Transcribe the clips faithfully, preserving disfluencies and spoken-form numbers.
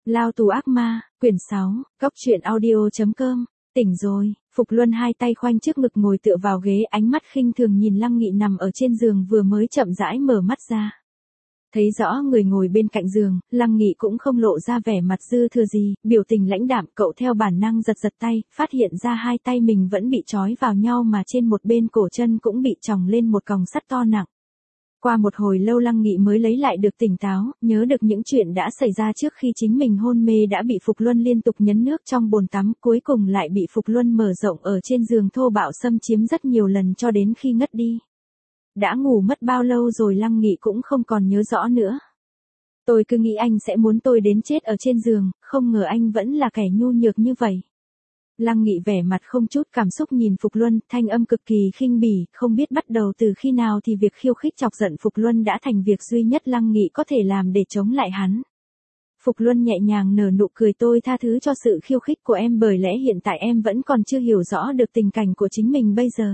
Lao tù ác ma, quyển sáu, góc truyện audio chấm com, tỉnh rồi, Phục Luân hai tay khoanh trước ngực ngồi tựa vào ghế, ánh mắt khinh thường nhìn Lăng Nghị nằm ở trên giường vừa mới chậm rãi mở mắt ra. Thấy rõ người ngồi bên cạnh giường, Lăng Nghị cũng không lộ ra vẻ mặt dư thừa gì, biểu tình lãnh đạm, cậu theo bản năng giật giật tay, phát hiện ra hai tay mình vẫn bị trói vào nhau mà trên một bên cổ chân cũng bị chòng lên một còng sắt to nặng. Qua một hồi lâu Lăng Nghị mới lấy lại được tỉnh táo, nhớ được những chuyện đã xảy ra trước khi chính mình hôn mê đã bị Phục Luân liên tục nhấn nước trong bồn tắm, cuối cùng lại bị Phục Luân mở rộng ở trên giường thô bạo xâm chiếm rất nhiều lần cho đến khi ngất đi. Đã ngủ mất bao lâu rồi Lăng Nghị cũng không còn nhớ rõ nữa. Tôi cứ nghĩ anh sẽ muốn tôi đến chết ở trên giường, không ngờ anh vẫn là kẻ nhu nhược như vậy. Lăng Nghị vẻ mặt không chút cảm xúc nhìn Phục Luân, thanh âm cực kỳ khinh bỉ, không biết bắt đầu từ khi nào thì việc khiêu khích chọc giận Phục Luân đã thành việc duy nhất Lăng Nghị có thể làm để chống lại hắn. Phục Luân nhẹ nhàng nở nụ cười, tôi tha thứ cho sự khiêu khích của em bởi lẽ hiện tại em vẫn còn chưa hiểu rõ được tình cảnh của chính mình bây giờ.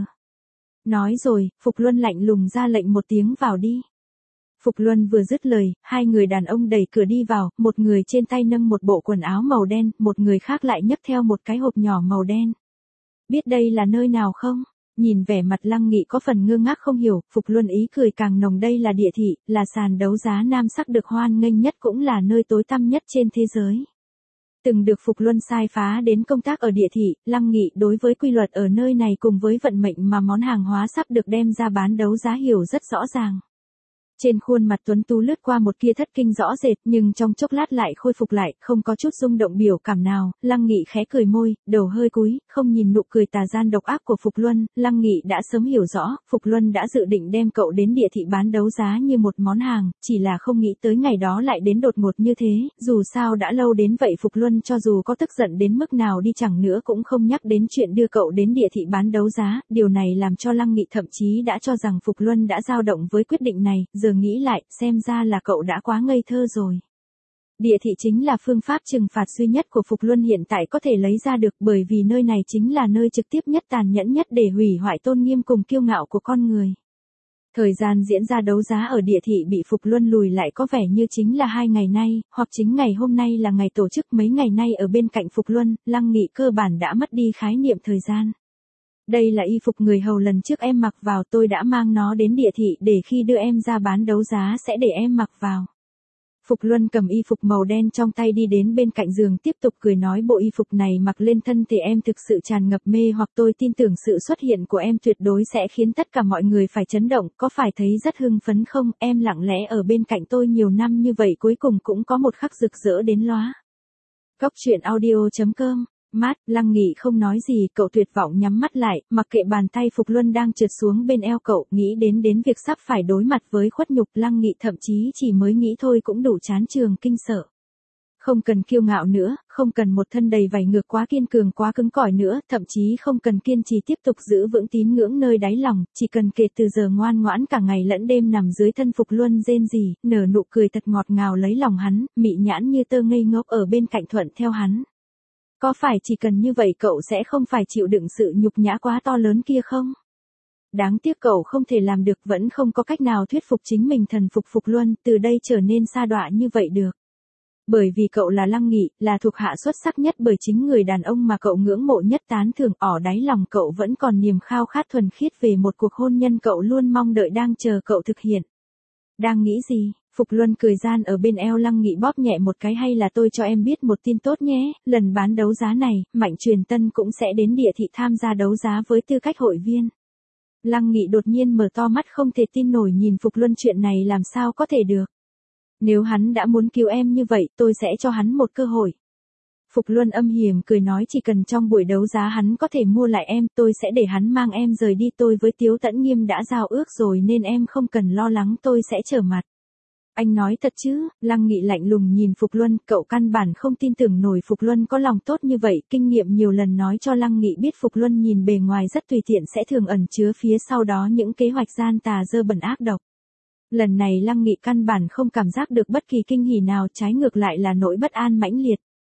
Nói rồi, Phục Luân lạnh lùng ra lệnh một tiếng vào đi. Phục Luân vừa dứt lời, hai người đàn ông đẩy cửa đi vào, một người trên tay nâng một bộ quần áo màu đen, một người khác lại nhấc theo một cái hộp nhỏ màu đen. Biết đây là nơi nào không? Nhìn vẻ mặt Lăng Nghị có phần ngơ ngác không hiểu, Phục Luân ý cười càng nồng, đây là địa thị, là sàn đấu giá nam sắc được hoan nghênh nhất cũng là nơi tối tăm nhất trên thế giới. Từng được Phục Luân sai phá đến công tác ở địa thị, Lăng Nghị đối với quy luật ở nơi này cùng với vận mệnh mà món hàng hóa sắp được đem ra bán đấu giá hiểu rất rõ ràng. Trên khuôn mặt tuấn tú lướt qua một tia thất kinh rõ rệt, nhưng trong chốc lát lại khôi phục lại, không có chút rung động biểu cảm nào. Lăng Nghị khẽ cười môi, đầu hơi cúi, không nhìn nụ cười tà gian độc ác của Phục Luân. Lăng Nghị đã sớm hiểu rõ, Phục Luân đã dự định đem cậu đến địa thị bán đấu giá như một món hàng, chỉ là không nghĩ tới ngày đó lại đến đột ngột như thế. Dù sao đã lâu đến vậy, Phục Luân cho dù có tức giận đến mức nào đi chẳng nữa cũng không nhắc đến chuyện đưa cậu đến địa thị bán đấu giá. Điều này làm cho Lăng Nghị thậm chí đã cho rằng Phục Luân đã dao động với quyết định này. Giờ nghĩ lại, xem ra là cậu đã quá ngây thơ rồi. Địa thị chính là phương pháp trừng phạt duy nhất của Phục Luân hiện tại có thể lấy ra được, bởi vì nơi này chính là nơi trực tiếp nhất, tàn nhẫn nhất để hủy hoại tôn nghiêm cùng kiêu ngạo của con người. Thời gian diễn ra đấu giá ở địa thị bị Phục Luân lùi lại có vẻ như chính là hai ngày nay, hoặc chính ngày hôm nay là ngày tổ chức. Mấy ngày nay ở bên cạnh Phục Luân, Lăng Nghị cơ bản đã mất đi khái niệm thời gian. Đây là y phục người hầu lần trước em mặc vào, tôi đã mang nó đến địa thị để khi đưa em ra bán đấu giá sẽ để em mặc vào. Phục Luân cầm y phục màu đen trong tay đi đến bên cạnh giường tiếp tục cười nói, bộ y phục này mặc lên thân thì em thực sự tràn ngập mê hoặc, tôi tin tưởng sự xuất hiện của em tuyệt đối sẽ khiến tất cả mọi người phải chấn động, có phải thấy rất hưng phấn không? Em lặng lẽ ở bên cạnh tôi nhiều năm như vậy cuối cùng cũng có một khắc rực rỡ đến lóa. Góc truyện audio chấm com. Mát, Lăng Nghị không nói gì, cậu tuyệt vọng nhắm mắt lại, mặc kệ bàn tay Phục Luân đang trượt xuống bên eo cậu, nghĩ đến đến việc sắp phải đối mặt với khuất nhục, Lăng Nghị thậm chí chỉ mới nghĩ thôi cũng đủ chán trường kinh sợ. Không cần kiêu ngạo nữa, không cần một thân đầy vảy ngược quá kiên cường quá cứng cỏi nữa, thậm chí không cần kiên trì tiếp tục giữ vững tín ngưỡng nơi đáy lòng, chỉ cần kể từ giờ ngoan ngoãn cả ngày lẫn đêm nằm dưới thân Phục Luân rên rỉ, nở nụ cười thật ngọt ngào lấy lòng hắn, mị nhãn như tơ ngây ngốc ở bên cạnh thuận theo hắn. Có phải chỉ cần như vậy cậu sẽ không phải chịu đựng sự nhục nhã quá to lớn kia không? Đáng tiếc cậu không thể làm được, vẫn không có cách nào thuyết phục chính mình thần phục Phục Luân, từ đây trở nên sa đọa như vậy được. Bởi vì cậu là Lăng Nghị, là thuộc hạ xuất sắc nhất bởi chính người đàn ông mà cậu ngưỡng mộ nhất tán thưởng, ở đáy lòng cậu vẫn còn niềm khao khát thuần khiết về một cuộc hôn nhân cậu luôn mong đợi đang chờ cậu thực hiện. Đang nghĩ gì? Phục Luân cười gian ở bên eo Lăng Nghị bóp nhẹ một cái, hay là tôi cho em biết một tin tốt nhé, lần bán đấu giá này, Mạnh Truyền Tân cũng sẽ đến địa thị tham gia đấu giá với tư cách hội viên. Lăng Nghị đột nhiên mở to mắt không thể tin nổi nhìn Phục Luân, chuyện này làm sao có thể được. Nếu hắn đã muốn cứu em như vậy, tôi sẽ cho hắn một cơ hội. Phục Luân âm hiểm cười nói, chỉ cần trong buổi đấu giá hắn có thể mua lại em, tôi sẽ để hắn mang em rời đi, tôi với Tiếu Tẫn Nghiêm đã giao ước rồi nên em không cần lo lắng, tôi sẽ trở mặt. Anh nói thật chứ? Lăng Nghị lạnh lùng nhìn Phục Luân, cậu căn bản không tin tưởng nổi Phục Luân có lòng tốt như vậy, kinh nghiệm nhiều lần nói cho Lăng Nghị biết Phục Luân nhìn bề ngoài rất tùy tiện sẽ thường ẩn chứa phía sau đó những kế hoạch gian tà dơ bẩn ác độc. Lần này Lăng Nghị căn bản không cảm giác được bất kỳ kinh hỉ nào, trái ngược lại là nỗi bất an mãnh liệt.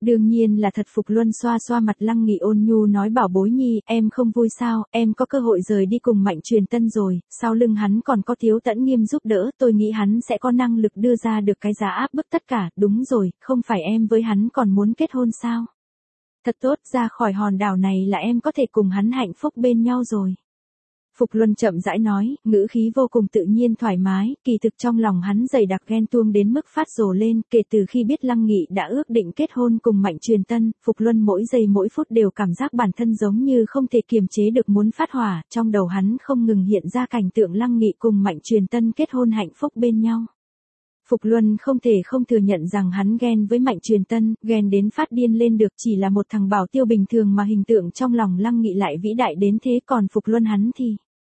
Đương nhiên là thật. Phục Luân xoa xoa mặt Lăng Nghị ôn nhu nói bảo bối nhi, em không vui sao, em có cơ hội rời đi cùng Mạnh Truyền Tân rồi, sau lưng hắn còn có Thiếu Tẫn Nghiêm giúp đỡ, tôi nghĩ hắn sẽ có năng lực đưa ra được cái giá áp bức tất cả, đúng rồi, không phải em với hắn còn muốn kết hôn sao? Thật tốt, ra khỏi hòn đảo này là em có thể cùng hắn hạnh phúc bên nhau rồi. Phục Luân chậm rãi nói, ngữ khí vô cùng tự nhiên thoải mái, kỳ thực trong lòng hắn dày đặc ghen tuông đến mức phát rồ lên, kể từ khi biết Lăng Nghị đã ước định kết hôn cùng Mạnh Truyền Tân, Phục Luân mỗi giây mỗi phút đều cảm giác bản thân giống như không thể kiềm chế được muốn phát hỏa, trong đầu hắn không ngừng hiện ra cảnh tượng Lăng Nghị cùng Mạnh Truyền Tân kết hôn hạnh phúc bên nhau. Phục Luân không thể không thừa nhận rằng hắn ghen với Mạnh Truyền Tân, ghen đến phát điên lên được, chỉ là một thằng bảo tiêu bình thường mà hình tượng trong lòng Lăng Nghị lại vĩ đại đến thế, còn Phục Luân hắn thì...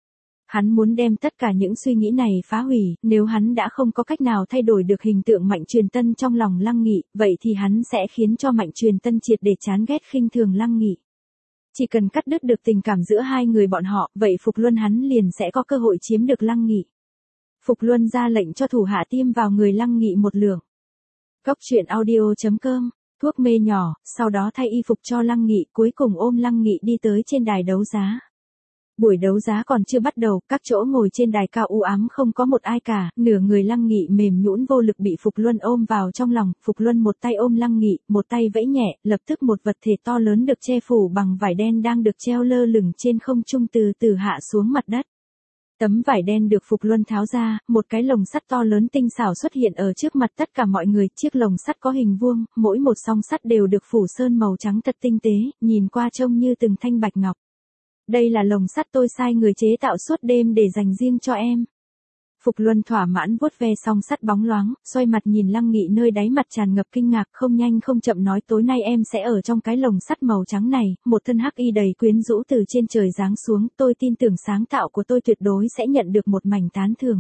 Hắn muốn đem tất cả những suy nghĩ này phá hủy, nếu hắn đã không có cách nào thay đổi được hình tượng Mạnh Truyền Tân trong lòng Lăng Nghị, vậy thì hắn sẽ khiến cho Mạnh Truyền Tân triệt để chán ghét khinh thường Lăng Nghị. Chỉ cần cắt đứt được tình cảm giữa hai người bọn họ, vậy Phục Luân hắn liền sẽ có cơ hội chiếm được Lăng Nghị. Phục Luân ra lệnh cho thủ hạ tiêm vào người Lăng Nghị một lượng. Góc truyện audio chấm com, thuốc mê nhỏ, sau đó thay y phục cho Lăng Nghị, cuối cùng ôm Lăng Nghị đi tới trên đài đấu giá. Buổi đấu giá còn chưa bắt đầu, các chỗ ngồi trên đài cao u ám không có một ai cả, nửa người Lăng Nghị mềm nhũn vô lực bị Phục Luân ôm vào trong lòng, Phục Luân một tay ôm Lăng Nghị, một tay vẫy nhẹ, lập tức một vật thể to lớn được che phủ bằng vải đen đang được treo lơ lửng trên không trung từ từ hạ xuống mặt đất. Tấm vải đen được Phục Luân tháo ra, một cái lồng sắt to lớn tinh xảo xuất hiện ở trước mặt tất cả mọi người, chiếc lồng sắt có hình vuông, mỗi một song sắt đều được phủ sơn màu trắng thật tinh tế, nhìn qua trông như từng thanh bạch ngọc. Đây là lồng sắt tôi sai người chế tạo suốt đêm để dành riêng cho em. Phục Luân thỏa mãn vuốt ve song sắt bóng loáng, xoay mặt nhìn Lăng Nghị nơi đáy mặt tràn ngập kinh ngạc, không nhanh không chậm nói tối nay em sẽ ở trong cái lồng sắt màu trắng này, một thân hắc y đầy quyến rũ từ trên trời giáng xuống, tôi tin tưởng sáng tạo của tôi tuyệt đối sẽ nhận được một mảnh tán thưởng.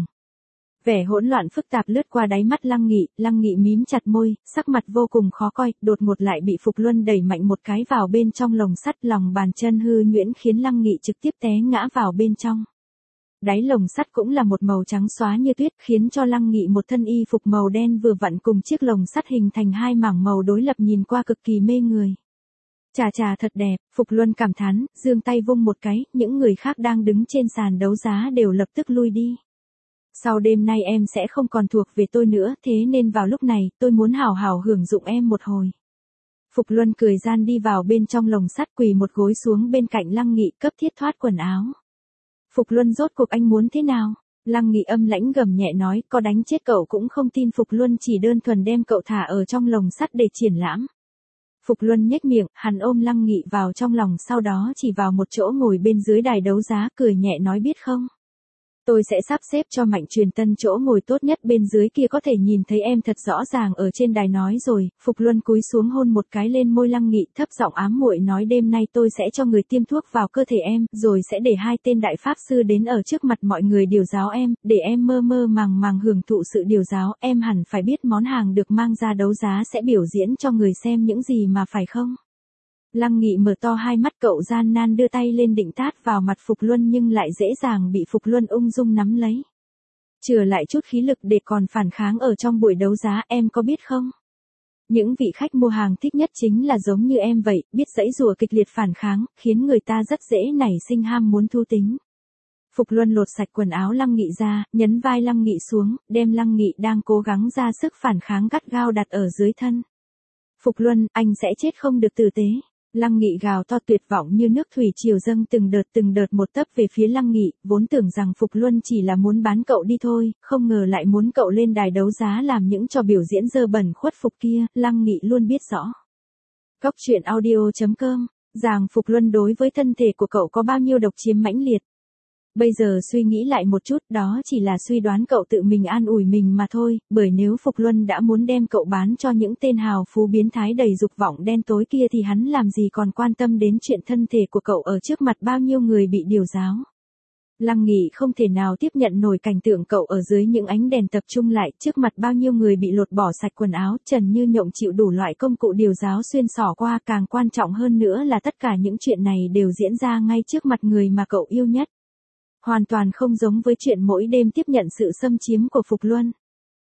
Vẻ hỗn loạn phức tạp lướt qua đáy mắt Lăng Nghị, Lăng Nghị mím chặt môi, sắc mặt vô cùng khó coi, đột ngột lại bị Phục Luân đẩy mạnh một cái vào bên trong lồng sắt, lòng bàn chân hư nhuyễn khiến Lăng Nghị trực tiếp té ngã vào bên trong. Đáy lồng sắt cũng là một màu trắng xóa như tuyết, khiến cho Lăng Nghị một thân y phục màu đen vừa vặn cùng chiếc lồng sắt hình thành hai mảng màu đối lập nhìn qua cực kỳ mê người. Chà chà thật đẹp, Phục Luân cảm thán, giương tay vung một cái, những người khác đang đứng trên sàn đấu giá đều lập tức lui đi. Sau đêm nay em sẽ không còn thuộc về tôi nữa, thế nên vào lúc này, tôi muốn hào hào hưởng dụng em một hồi. Phục Luân cười gian đi vào bên trong lồng sắt, quỳ một gối xuống bên cạnh Lăng Nghị, cấp thiết thoát quần áo. Phục Luân rốt cuộc anh muốn thế nào? Lăng Nghị âm lãnh gầm nhẹ nói, có đánh chết cậu cũng không tin Phục Luân chỉ đơn thuần đem cậu thả ở trong lồng sắt để triển lãm. Phục Luân nhếch miệng, hắn ôm Lăng Nghị vào trong lòng, sau đó chỉ vào một chỗ ngồi bên dưới đài đấu giá, cười nhẹ nói biết không? Tôi sẽ sắp xếp cho Mạnh Truyền Tân chỗ ngồi tốt nhất bên dưới kia, có thể nhìn thấy em thật rõ ràng ở trên đài nói rồi. Phục Luân cúi xuống hôn một cái lên môi Lăng Nghị, thấp giọng ám muội nói đêm nay tôi sẽ cho người tiêm thuốc vào cơ thể em, rồi sẽ để hai tên đại pháp sư đến ở trước mặt mọi người điều giáo em, để em mơ mơ màng màng hưởng thụ sự điều giáo. Em hẳn phải biết món hàng được mang ra đấu giá sẽ biểu diễn cho người xem những gì mà phải không? Lăng Nghị mở to hai mắt, cậu gian nan đưa tay lên định tát vào mặt Phục Luân nhưng lại dễ dàng bị Phục Luân ung dung nắm lấy. Chừa lại chút khí lực để còn phản kháng ở trong buổi đấu giá, em có biết không? Những vị khách mua hàng thích nhất chính là giống như em vậy, biết giãy giụa kịch liệt phản kháng, khiến người ta rất dễ nảy sinh ham muốn thú tính. Phục Luân lột sạch quần áo Lăng Nghị ra, nhấn vai Lăng Nghị xuống, đem Lăng Nghị đang cố gắng ra sức phản kháng gắt gao đặt ở dưới thân. Phục Luân, anh sẽ chết không được tử tế. Lăng Nghị gào to tuyệt vọng như nước thủy triều dâng từng đợt từng đợt một tấp về phía Lăng Nghị, vốn tưởng rằng Phục Luân chỉ là muốn bán cậu đi thôi, không ngờ lại muốn cậu lên đài đấu giá làm những trò biểu diễn dơ bẩn khuất phục kia, Lăng Nghị luôn biết rõ. Góc truyện audio chấm com, rằng Phục Luân đối với thân thể của cậu có bao nhiêu độc chiếm mãnh liệt. Bây giờ suy nghĩ lại một chút, đó chỉ là suy đoán cậu tự mình an ủi mình mà thôi, bởi nếu Phục Luân đã muốn đem cậu bán cho những tên hào phú biến thái đầy dục vọng đen tối kia thì hắn làm gì còn quan tâm đến chuyện thân thể của cậu ở trước mặt bao nhiêu người bị điều giáo. Lăng Nghị không thể nào tiếp nhận nổi cảnh tượng cậu ở dưới những ánh đèn tập trung lại, trước mặt bao nhiêu người bị lột bỏ sạch quần áo, trần như nhộng chịu đủ loại công cụ điều giáo xuyên xỏ qua, càng quan trọng hơn nữa là tất cả những chuyện này đều diễn ra ngay trước mặt người mà cậu yêu nhất. Hoàn toàn không giống với chuyện mỗi đêm tiếp nhận sự xâm chiếm của Phục Luân.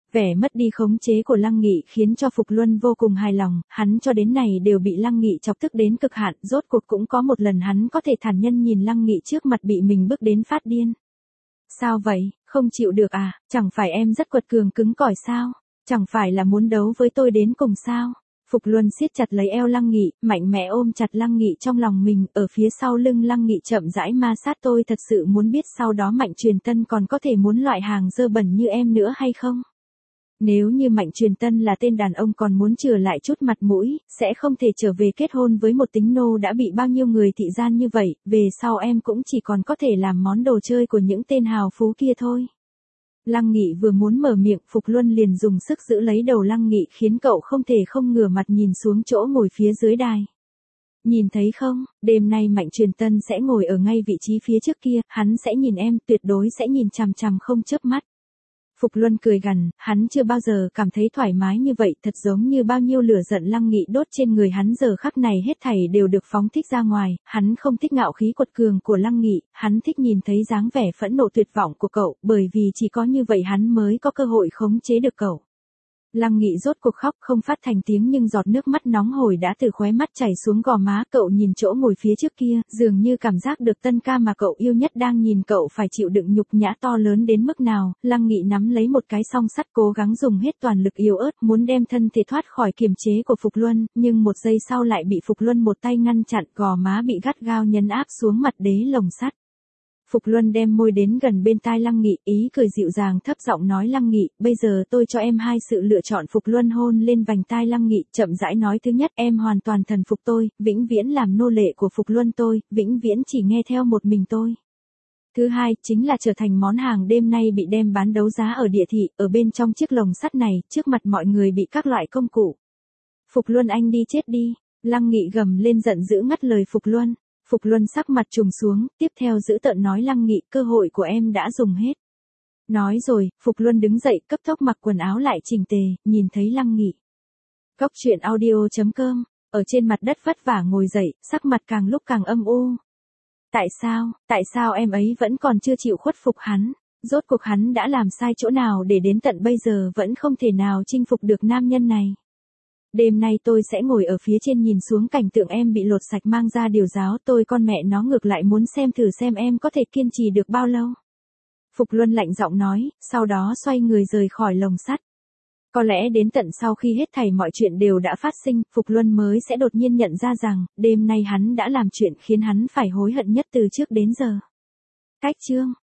Vẻ mất đi khống chế của Lăng Nghị khiến cho Phục Luân vô cùng hài lòng, hắn cho đến này đều bị Lăng Nghị chọc tức đến cực hạn, rốt cuộc cũng có một lần hắn có thể thản nhân nhìn Lăng Nghị trước mặt bị mình bức đến phát điên. Sao vậy, không chịu được à, chẳng phải em rất quật cường cứng cỏi sao, chẳng phải là muốn đấu với tôi đến cùng sao? Phục Luân siết chặt lấy eo Lăng Nghị, mạnh mẽ ôm chặt Lăng Nghị trong lòng mình, ở phía sau lưng Lăng Nghị chậm rãi ma sát. Tôi thật sự muốn biết sau đó Mạnh Truyền Tân còn có thể muốn loại hàng dơ bẩn như em nữa hay không? Nếu như Mạnh Truyền Tân là tên đàn ông còn muốn chừa lại chút mặt mũi, sẽ không thể trở về kết hôn với một tính nô đã bị bao nhiêu người thị gian như vậy, về sau em cũng chỉ còn có thể làm món đồ chơi của những tên hào phú kia thôi. Lăng Nghị vừa muốn mở miệng, Phục Luân liền dùng sức giữ lấy đầu Lăng Nghị khiến cậu không thể không ngửa mặt nhìn xuống chỗ ngồi phía dưới đài. Nhìn thấy không, đêm nay Mạnh Truyền Tân sẽ ngồi ở ngay vị trí phía trước kia, hắn sẽ nhìn em, tuyệt đối sẽ nhìn chằm chằm không chớp mắt. Phục Luân cười gằn, hắn chưa bao giờ cảm thấy thoải mái như vậy, thật giống như bao nhiêu lửa giận Lăng Nghị đốt trên người hắn giờ khắc này hết thảy đều được phóng thích ra ngoài, hắn không thích ngạo khí quật cường của Lăng Nghị, hắn thích nhìn thấy dáng vẻ phẫn nộ tuyệt vọng của cậu, bởi vì chỉ có như vậy hắn mới có cơ hội khống chế được cậu. Lăng Nghị rốt cuộc khóc không phát thành tiếng nhưng giọt nước mắt nóng hổi đã từ khóe mắt chảy xuống gò má, cậu nhìn chỗ ngồi phía trước kia, dường như cảm giác được tân ca mà cậu yêu nhất đang nhìn cậu phải chịu đựng nhục nhã to lớn đến mức nào. Lăng Nghị nắm lấy một cái song sắt cố gắng dùng hết toàn lực yếu ớt muốn đem thân thể thoát khỏi kiềm chế của Phục Luân, nhưng một giây sau lại bị Phục Luân một tay ngăn chặn, gò má bị gắt gao nhấn áp xuống mặt đế lồng sắt. Phục Luân đem môi đến gần bên tai Lăng Nghị, ý cười dịu dàng thấp giọng nói Lăng Nghị, bây giờ tôi cho em hai sự lựa chọn. Phục Luân hôn lên vành tai Lăng Nghị, chậm rãi nói thứ nhất, em hoàn toàn thần phục tôi, vĩnh viễn làm nô lệ của Phục Luân tôi, vĩnh viễn chỉ nghe theo một mình tôi. Thứ hai, chính là trở thành món hàng đêm nay bị đem bán đấu giá ở địa thị, ở bên trong chiếc lồng sắt này, trước mặt mọi người bị các loại công cụ. Phục Luân anh đi chết đi, Lăng Nghị gầm lên giận dữ ngắt lời Phục Luân. Phục Luân sắc mặt trùng xuống, tiếp theo giữ tợn nói Lăng Nghị, cơ hội của em đã dùng hết. Nói rồi, Phục Luân đứng dậy, cấp tốc mặc quần áo lại chỉnh tề, nhìn thấy Lăng Nghị. Góc truyện audio chấm com, ở trên mặt đất vất vả ngồi dậy, sắc mặt càng lúc càng âm u. Tại sao, tại sao em ấy vẫn còn chưa chịu khuất phục hắn? Rốt cuộc hắn đã làm sai chỗ nào để đến tận bây giờ vẫn không thể nào chinh phục được nam nhân này? Đêm nay tôi sẽ ngồi ở phía trên nhìn xuống cảnh tượng em bị lột sạch mang ra điều giáo, tôi con mẹ nó ngược lại muốn xem thử xem em có thể kiên trì được bao lâu. Phục Luân lạnh giọng nói, sau đó xoay người rời khỏi lồng sắt. Có lẽ đến tận sau khi hết thảy mọi chuyện đều đã phát sinh, Phục Luân mới sẽ đột nhiên nhận ra rằng, đêm nay hắn đã làm chuyện khiến hắn phải hối hận nhất từ trước đến giờ. Cách chương